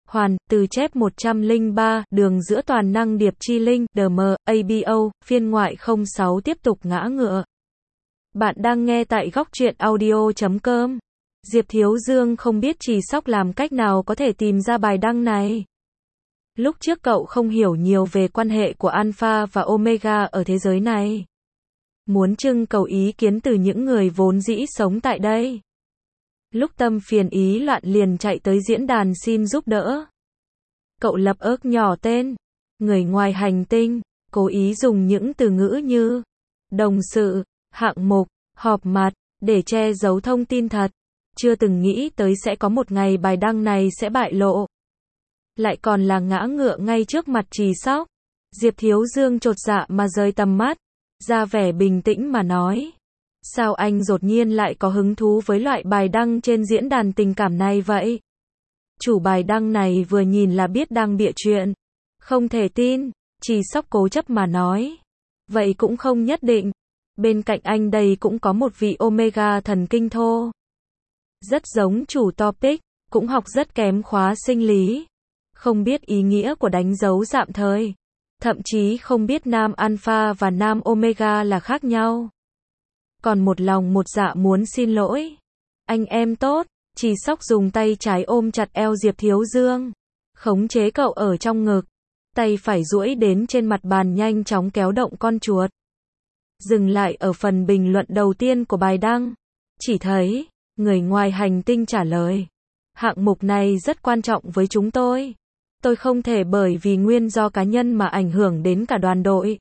Hoàn, từ chép 103, đường giữa toàn năng điệp chi linh, DM, ABO, phiên ngoại 06 tiếp tục ngã ngựa. Bạn đang nghe tại góc truyện audio.com. Diệp Thiếu Dương không biết Trì Sóc làm cách nào có thể tìm ra bài đăng này. Lúc trước cậu không hiểu nhiều về quan hệ của Alpha và Omega ở thế giới này. Muốn trưng cầu ý kiến từ những người vốn dĩ sống tại đây. Lúc tâm phiền ý loạn liền chạy tới diễn đàn xin giúp đỡ. Cậu lập ức nhỏ tên người ngoài hành tinh, cố ý dùng những từ ngữ như đồng sự, hạng mục, họp mặt, để che giấu thông tin thật. Chưa từng nghĩ tới sẽ có một ngày bài đăng này sẽ bại lộ. Lại còn là ngã ngựa ngay trước mặt Trì Sóc. Diệp Thiếu Dương chột dạ mà rời tầm mắt, ra vẻ bình tĩnh mà nói. Sao anh đột nhiên lại có hứng thú với loại bài đăng trên diễn đàn tình cảm này vậy? Chủ bài đăng này vừa nhìn là biết đang bịa chuyện. Không thể tin, Trì Sóc cố chấp mà nói. Vậy cũng không nhất định. Bên cạnh anh đây cũng có một vị Omega thần kinh thô. Rất giống chủ topic, cũng học rất kém khóa sinh lý. Không biết ý nghĩa của đánh dấu dạm thời. Thậm chí không biết nam Alpha và nam Omega là khác nhau. Còn một lòng một dạ muốn xin lỗi. Anh em tốt, Trì Sóc dùng tay trái ôm chặt eo Diệp Thiếu Dương. Khống chế cậu ở trong ngực. Tay phải duỗi đến trên mặt bàn nhanh chóng kéo động con chuột. Dừng lại ở phần bình luận đầu tiên của bài đăng. Chỉ thấy, người ngoài hành tinh trả lời. Hạng mục này rất quan trọng với chúng tôi. Tôi không thể bởi vì nguyên do cá nhân mà ảnh hưởng đến cả đoàn đội.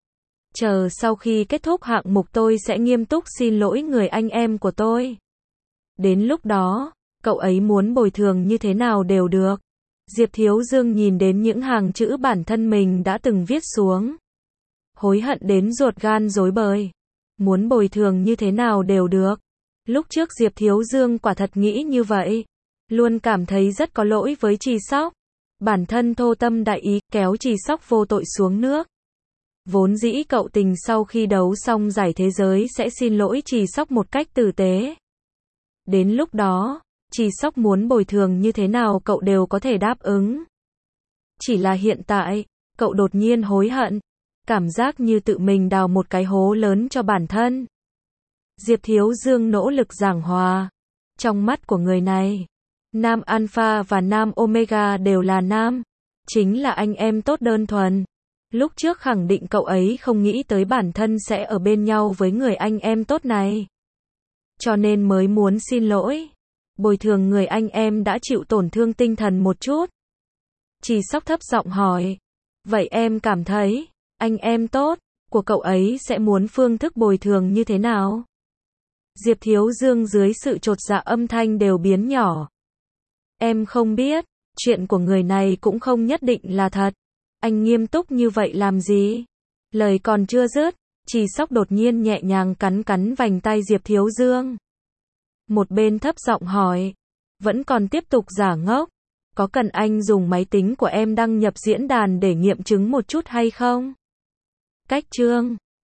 Chờ sau khi kết thúc hạng mục tôi sẽ nghiêm túc xin lỗi người anh em của tôi. Đến lúc đó, cậu ấy muốn bồi thường như thế nào đều được. Diệp Thiếu Dương nhìn đến những hàng chữ bản thân mình đã từng viết xuống. Hối hận đến ruột gan rối bời. Muốn bồi thường như thế nào đều được. Lúc trước Diệp Thiếu Dương quả thật nghĩ như vậy. Luôn cảm thấy rất có lỗi với Trì Sóc. Bản thân thô tâm đại ý, kéo Trì Sóc vô tội xuống nước. Vốn dĩ cậu tình sau khi đấu xong giải thế giới sẽ xin lỗi Trì Sóc một cách tử tế. Đến lúc đó, Trì Sóc muốn bồi thường như thế nào cậu đều có thể đáp ứng. Chỉ là hiện tại, cậu đột nhiên hối hận. Cảm giác như tự mình đào một cái hố lớn cho bản thân. Diệp Thiếu Dương nỗ lực giảng hòa. Trong mắt của người này, nam Alpha và nam Omega đều là nam. Chính là anh em tốt đơn thuần. Lúc trước khẳng định cậu ấy không nghĩ tới bản thân sẽ ở bên nhau với người anh em tốt này. Cho nên mới muốn xin lỗi. Bồi thường người anh em đã chịu tổn thương tinh thần một chút. Trì Sóc thấp giọng hỏi. Vậy em cảm thấy, anh em tốt của cậu ấy sẽ muốn phương thức bồi thường như thế nào? Diệp Thiếu Dương dưới sự chột dạ âm thanh đều biến nhỏ. Em không biết, chuyện của người này cũng không nhất định là thật. Anh nghiêm túc như vậy làm gì? Lời còn chưa dứt, Trì Sóc đột nhiên nhẹ nhàng cắn vành tay Diệp Thiếu Dương. Một bên thấp giọng hỏi. Vẫn còn tiếp tục giả ngốc. Có cần anh dùng máy tính của em đăng nhập diễn đàn để nghiệm chứng một chút hay không? Cách chương